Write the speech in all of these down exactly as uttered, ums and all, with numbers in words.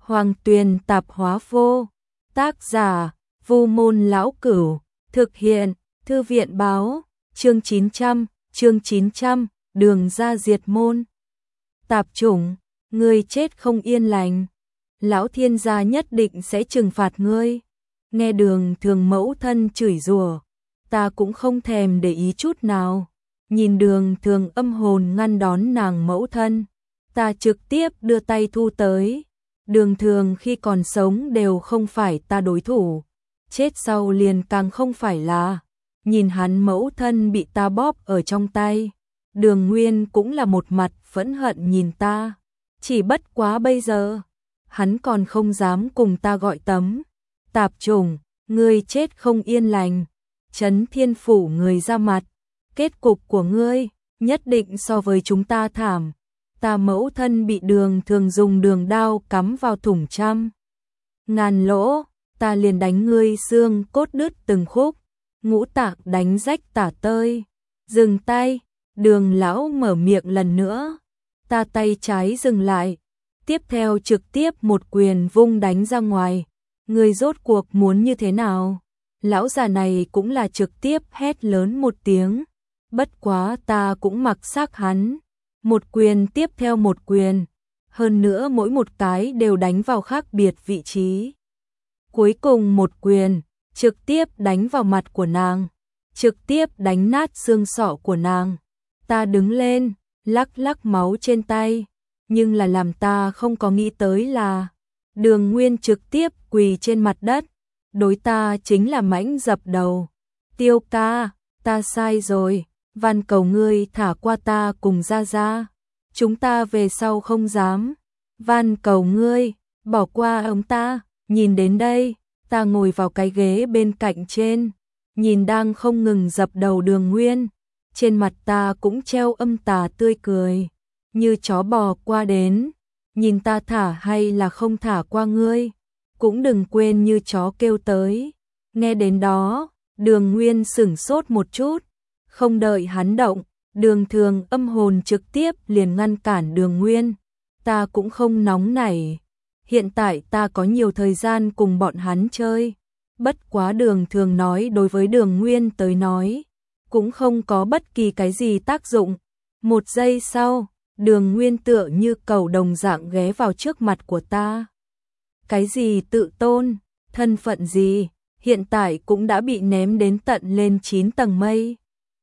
Hoàng Tuyền Tạp Hóa Vô. Tác giả: Vu Môn Lão Cửu. Thực hiện: Thư viện Báo. Chương chín trăm, chương chín trăm, Đường ra diệt môn. Tạp chủng, ngươi chết không yên lành. Lão thiên gia nhất định sẽ trừng phạt ngươi. Nghe Đường Thường mẫu thân chửi rủa, ta cũng không thèm để ý chút nào. Nhìn Đường Thường âm hồn ngăn đón nàng mẫu thân, ta trực tiếp đưa tay thu tới. Đường Thường khi còn sống đều không phải ta đối thủ, chết sau liền càng không phải là. Nhìn hắn mẫu thân bị ta bóp ở trong tay, Đường Nguyên cũng là một mặt phẫn hận nhìn ta. Chỉ bất quá bây giờ, hắn còn không dám cùng ta gọi tấm. Tạp chủng, ngươi chết không yên lành. Trấn Thiên Phủ người ra mặt, kết cục của ngươi nhất định so với chúng ta thảm. Ta mẫu thân bị Đường Thường dùng đường đao cắm vào thủng trăm ngàn lỗ, ta liền đánh ngươi xương cốt đứt từng khúc, ngũ tạng đánh rách tả tơi. Dừng tay, Đường lão mở miệng lần nữa. Ta tay trái dừng lại, tiếp theo trực tiếp một quyền vung đánh ra ngoài. Ngươi rốt cuộc muốn như thế nào? Lão già này cũng là trực tiếp hét lớn một tiếng. Bất quá ta cũng mặc xác hắn. Một quyền tiếp theo một quyền, hơn nữa mỗi một cái đều đánh vào khác biệt vị trí. Cuối cùng một quyền, trực tiếp đánh vào mặt của nàng, trực tiếp đánh nát xương sọ của nàng. Ta đứng lên, lắc lắc máu trên tay, nhưng là làm ta không có nghĩ tới là Đường Nguyên trực tiếp quỳ trên mặt đất, đối ta chính là mãnh dập đầu. Tiêu ca, ta sai rồi, van cầu ngươi thả qua ta cùng Gia Gia. Chúng ta về sau không dám. Van cầu ngươi, bỏ qua ông ta. Nhìn đến đây, ta ngồi vào cái ghế bên cạnh trên, nhìn đang không ngừng dập đầu Đường Nguyên. Trên mặt ta cũng treo âm tà tươi cười, như chó bò qua đến. Nhìn ta thả hay là không thả qua ngươi, cũng đừng quên như chó kêu tới. Nghe đến đó, Đường Nguyên sửng sốt một chút. Không đợi hắn động, Đường Thường âm hồn trực tiếp liền ngăn cản Đường Nguyên. Ta cũng không nóng nảy. Hiện tại ta có nhiều thời gian cùng bọn hắn chơi. Bất quá Đường Thường nói đối với Đường Nguyên tới nói, cũng không có bất kỳ cái gì tác dụng. Một giây sau, Đường Nguyên tựa như cầu đồng dạng ghé vào trước mặt của ta. Cái gì tự tôn, thân phận gì, hiện tại cũng đã bị ném đến tận lên chín tầng mây.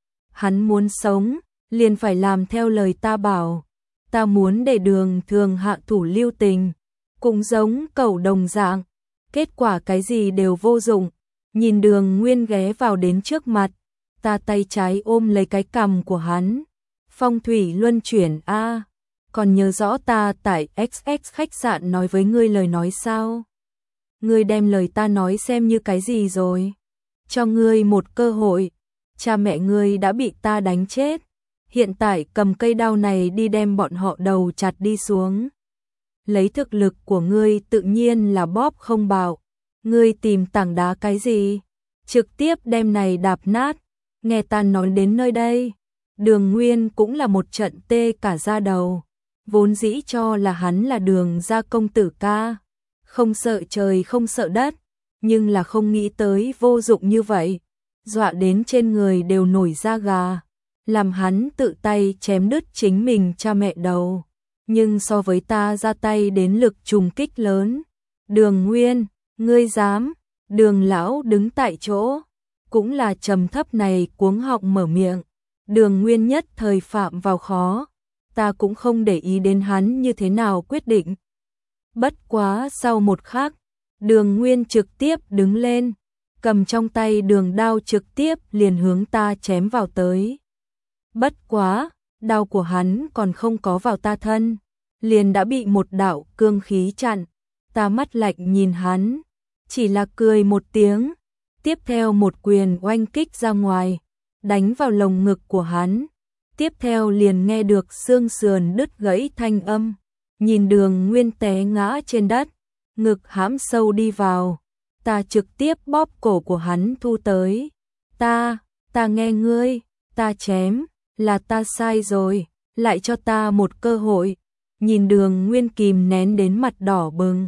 Hắn muốn sống, liền phải làm theo lời ta bảo. Ta muốn để Đường Thường hạ thủ lưu tình, cũng giống cẩu đồng dạng. Kết quả cái gì đều vô dụng. Nhìn Đường Nguyên ghé vào đến trước mặt, ta tay trái ôm lấy cái cằm của hắn. Phong thủy luân chuyển a, còn nhớ rõ ta tại ích ích khách sạn nói với ngươi lời nói sao? Ngươi đem lời ta nói xem như cái gì rồi? Cho ngươi một cơ hội. Cha mẹ ngươi đã bị ta đánh chết, hiện tại cầm cây đao này đi đem bọn họ đầu chặt đi xuống. Lấy thực lực của ngươi tự nhiên là bóp không bạo. Ngươi tìm tảng đá cái gì? Trực tiếp đem này đạp nát. Nghe ta nói đến nơi đây, Đường Nguyên cũng là một trận tê cả da đầu. Vốn dĩ cho là hắn là Đường gia công tử ca, không sợ trời không sợ đất, nhưng là không nghĩ tới vô dụng như vậy. Dọa đến trên người đều nổi da gà, làm hắn tự tay chém đứt chính mình cha mẹ đầu. Nhưng so với ta ra tay đến lực trùng kích lớn. Đường Nguyên, ngươi dám? Đường lão đứng tại chỗ, cũng là trầm thấp này cuống họng mở miệng. Đường Nguyên nhất thời phạm vào khó, ta cũng không để ý đến hắn như thế nào quyết định. Bất quá sau một khắc, Đường Nguyên trực tiếp đứng lên, cầm trong tay đường đao trực tiếp liền hướng ta chém vào tới. Bất quá, đao của hắn còn không có vào ta thân, liền đã bị một đạo cương khí chặn. Ta mắt lạnh nhìn hắn, chỉ là cười một tiếng, tiếp theo một quyền oanh kích ra ngoài, đánh vào lồng ngực của hắn. Tiếp theo liền nghe được xương sườn đứt gãy thanh âm, nhìn Đường Nguyên té ngã trên đất, ngực hãm sâu đi vào. Ta trực tiếp bóp cổ của hắn thu tới. Ta, ta nghe ngươi, ta chém, là ta sai rồi, lại cho ta một cơ hội. Nhìn Đường Nguyên kìm nén đến mặt đỏ bừng,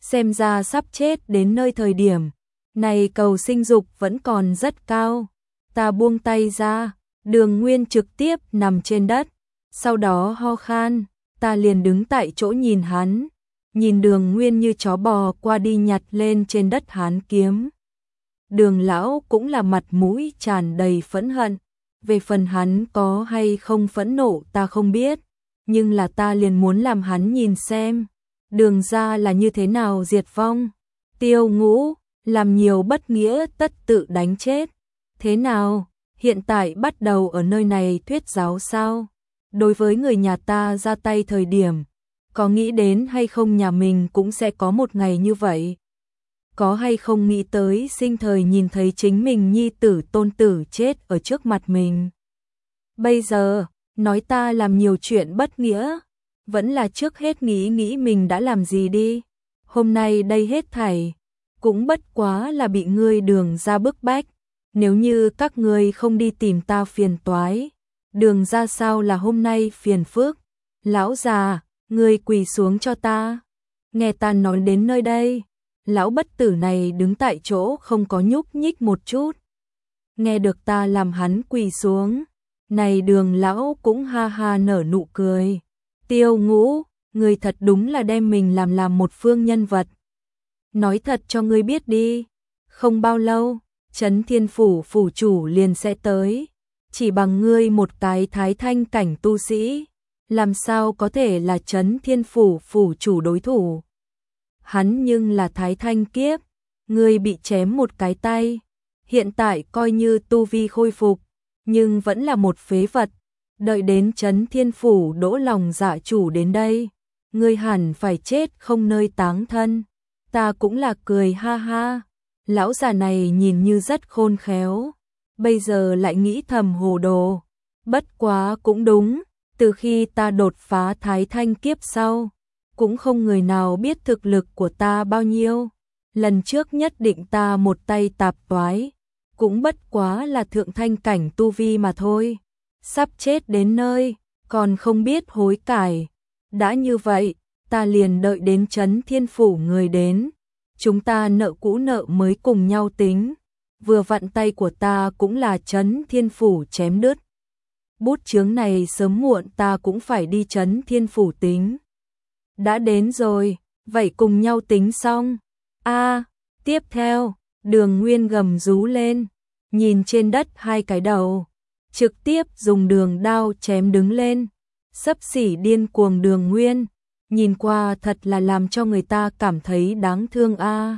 xem ra sắp chết đến nơi thời điểm này cầu sinh dục vẫn còn rất cao. Ta buông tay ra, Đường Nguyên trực tiếp nằm trên đất, sau đó ho khan, ta liền đứng tại chỗ nhìn hắn, nhìn Đường Nguyên như chó bò qua đi nhặt lên trên đất hán kiếm. Đường lão cũng là mặt mũi tràn đầy phẫn hận, về phần hắn có hay không phẫn nộ ta không biết, nhưng là ta liền muốn làm hắn nhìn xem, Đường gia là như thế nào diệt vong. Tiêu Ngũ, làm nhiều bất nghĩa tất tự đánh chết. Thế nào, hiện tại bắt đầu ở nơi này thuyết giáo sao? Đối với người nhà ta ra tay thời điểm, có nghĩ đến hay không nhà mình cũng sẽ có một ngày như vậy? Có hay không nghĩ tới sinh thời nhìn thấy chính mình nhi tử tôn tử chết ở trước mặt mình? Bây giờ, nói ta làm nhiều chuyện bất nghĩa, vẫn là trước hết nghĩ nghĩ mình đã làm gì đi. Hôm nay đây hết thảy, cũng bất quá là bị ngươi Đường gia bức bách. Nếu như các ngươi không đi tìm ta phiền toái, Đường gia sao là hôm nay phiền phức? Lão già, ngươi quỳ xuống cho ta. Nghe ta nói đến nơi đây, lão bất tử này đứng tại chỗ không có nhúc nhích một chút. Nghe được ta làm hắn quỳ xuống, này Đường lão cũng ha ha nở nụ cười. Tiêu Ngũ, ngươi thật đúng là đem mình làm làm một phương nhân vật. Nói thật cho ngươi biết đi, không bao lâu, Trấn Thiên Phủ phủ chủ liền sẽ tới, chỉ bằng ngươi một cái thái thanh cảnh tu sĩ, làm sao có thể là Trấn Thiên Phủ phủ chủ đối thủ. Hắn nhưng là thái thanh kiếp, ngươi bị chém một cái tay, hiện tại coi như tu vi khôi phục, nhưng vẫn là một phế vật. Đợi đến Trấn Thiên Phủ đỗ lòng dạ chủ đến đây, ngươi hẳn phải chết không nơi táng thân. Ta cũng là cười ha ha, lão già này nhìn như rất khôn khéo, bây giờ lại nghĩ thầm hồ đồ. Bất quá cũng đúng, từ khi ta đột phá thái thanh kiếp sau, cũng không người nào biết thực lực của ta bao nhiêu. Lần trước nhất định ta một tay tạp toái, cũng bất quá là thượng thanh cảnh tu vi mà thôi. Sắp chết đến nơi, còn không biết hối cải. Đã như vậy, ta liền đợi đến Trấn Thiên Phủ người đến. Chúng ta nợ cũ nợ mới cùng nhau tính. Vừa vặn tay của ta cũng là Trấn Thiên Phủ chém đứt. Bút chướng này sớm muộn ta cũng phải đi Trấn Thiên Phủ tính. Đã đến rồi, vậy cùng nhau tính xong. A, tiếp theo, Đường Nguyên gầm rú lên, nhìn trên đất hai cái đầu, trực tiếp dùng đường đao chém đứng lên, xấp xỉ điên cuồng Đường Nguyên, nhìn qua thật là làm cho người ta cảm thấy đáng thương a.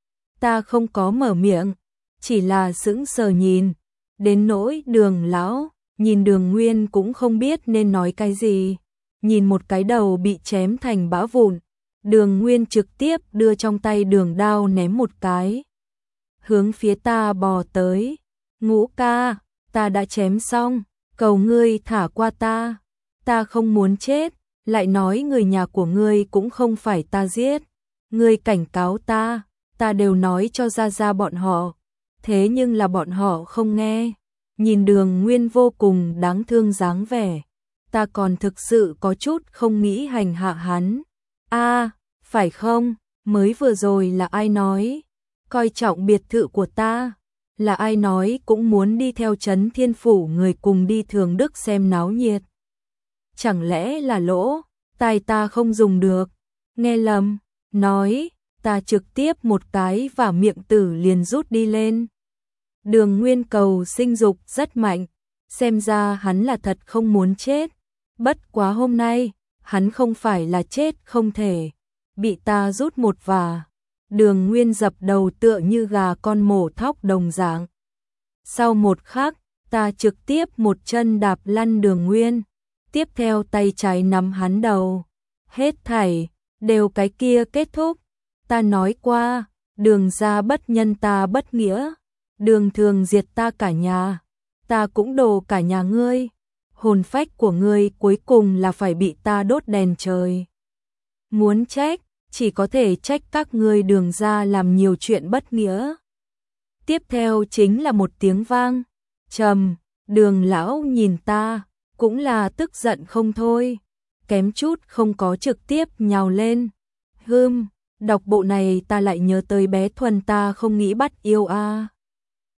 Ta không có mở miệng, chỉ là sững sờ nhìn, đến nỗi Đường lão, nhìn Đường Nguyên cũng không biết nên nói cái gì, nhìn một cái đầu bị chém thành bã vụn, Đường Nguyên trực tiếp đưa trong tay đường đao ném một cái, hướng phía ta bò tới. Ngũ ca, ta đã chém xong, cầu ngươi thả qua ta, ta không muốn chết, lại nói người nhà của ngươi cũng không phải ta giết, ngươi cảnh cáo ta, ta đều nói cho ra ra bọn họ, thế nhưng là bọn họ không nghe. Nhìn Đường Nguyên vô cùng đáng thương dáng vẻ, ta còn thực sự có chút không nghĩ hành hạ hắn. A, phải không, mới vừa rồi là ai nói coi trọng biệt thự của ta, là ai nói cũng muốn đi theo Trấn Thiên Phủ người cùng đi Thường Đức xem náo nhiệt. Chẳng lẽ là lỗ tai ta không dùng được, nghe lầm, nói, ta trực tiếp một cái và miệng tử liền rút đi lên. Đường Nguyên cầu sinh dục rất mạnh, xem ra hắn là thật không muốn chết, bất quá hôm nay, hắn không phải là chết không thể, bị ta rút một vả. Đường Nguyên dập đầu tựa như gà con mổ thóc đồng dạng. Sau một khắc, ta trực tiếp một chân đạp lăn Đường Nguyên, tiếp theo tay trái nắm hắn đầu. Hết thảy, đều cái kia kết thúc. Ta nói qua, Đường gia bất nhân ta bất nghĩa, Đường thường diệt ta cả nhà, ta cũng đồ cả nhà ngươi. Hồn phách của ngươi cuối cùng là phải bị ta đốt đèn trời. Muốn trách, chỉ có thể trách các ngươi Đường gia làm nhiều chuyện bất nghĩa. Tiếp theo chính là một tiếng vang trầm, Đường lão nhìn ta, cũng là tức giận không thôi, kém chút không có trực tiếp nhào lên. Hừm, Đọc bộ này ta lại nhớ tới bé Thuần, ta không nghĩ bắt yêu a.